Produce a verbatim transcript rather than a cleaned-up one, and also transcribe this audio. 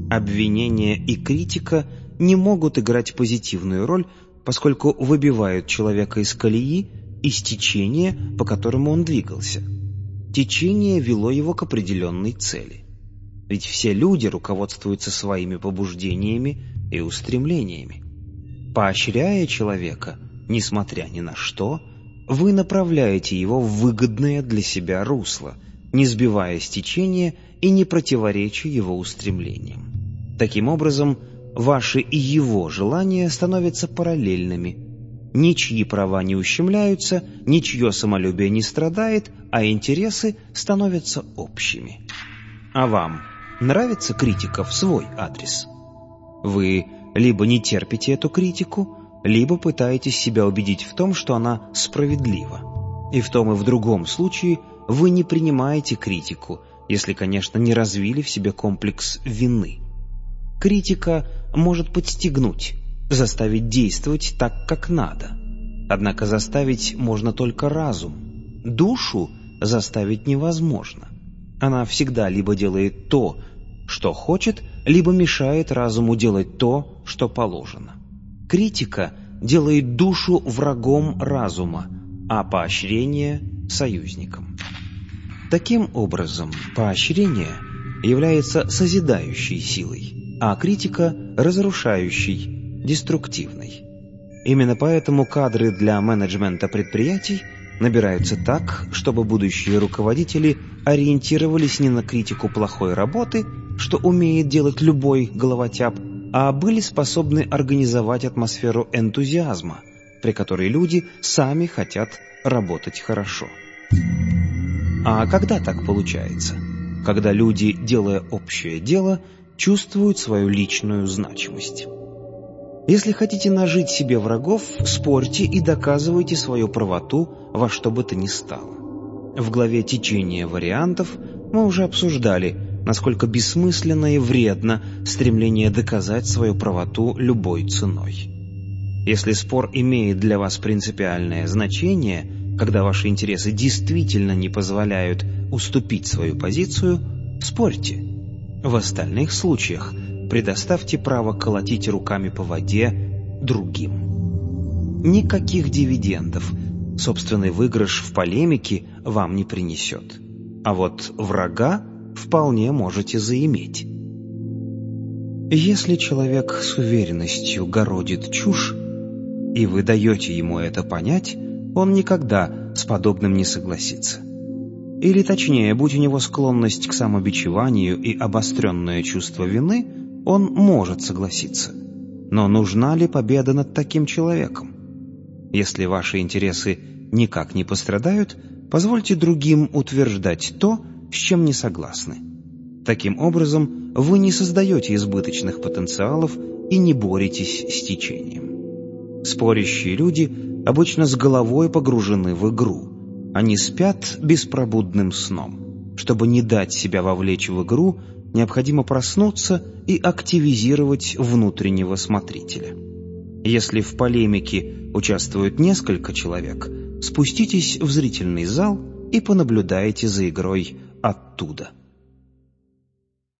Обвинение и критика не могут играть позитивную роль, поскольку выбивают человека из колеи, из течения, по которому он двигался. Течение вело его к определенной цели. Ведь все люди руководствуются своими побуждениями и устремлениями. Поощряя человека, несмотря ни на что, вы направляете его в выгодное для себя русло, не сбивая с течения и не противореча его устремлениям. Таким образом, ваши и его желания становятся параллельными. Ничьи права не ущемляются, ничье самолюбие не страдает, а интересы становятся общими. А вам нравится критика в свой адрес? Вы либо не терпите эту критику, либо пытаетесь себя убедить в том, что она справедлива. И в том и в другом случае вы не принимаете критику, если, конечно, не развили в себе комплекс вины. Критика может подстегнуть, заставить действовать так, как надо. Однако заставить можно только разум. Душу заставить невозможно. Она всегда либо делает то, что хочет, либо мешает разуму делать то, что положено. Критика делает душу врагом разума, а поощрение – союзником. Таким образом, поощрение является созидающей силой, а критика – разрушающей, деструктивной. Именно поэтому кадры для менеджмента предприятий набираются так, чтобы будущие руководители ориентировались не на критику плохой работы, что умеет делать любой головотяп, а были способны организовать атмосферу энтузиазма, при которой люди сами хотят работать хорошо. А когда так получается? Когда люди, делая общее дело, чувствуют свою личную значимость. Если хотите нажить себе врагов, спорьте и доказывайте свою правоту во что бы то ни стало. В главе «Течение вариантов» мы уже обсуждали, насколько бессмысленно и вредно стремление доказать свою правоту любой ценой. Если спор имеет для вас принципиальное значение, когда ваши интересы действительно не позволяют уступить свою позицию, спорьте. В остальных случаях предоставьте право колотить руками по воде другим. Никаких дивидендов собственный выигрыш в полемике вам не принесет. А вот врага вполне можете заиметь. Если человек с уверенностью городит чушь, и вы даете ему это понять, он никогда с подобным не согласится. Или точнее, будь у него склонность к самобичеванию и обостренное чувство вины, он может согласиться. Но нужна ли победа над таким человеком? Если ваши интересы никак не пострадают, позвольте другим утверждать то, с чем не согласны. Таким образом, вы не создаете избыточных потенциалов и не боретесь с течением. Спорящие люди обычно с головой погружены в игру. Они спят беспробудным сном. Чтобы не дать себя вовлечь в игру, необходимо проснуться и активизировать внутреннего смотрителя. Если в полемике участвует несколько человек, спуститесь в зрительный зал и понаблюдайте за игрой оттуда.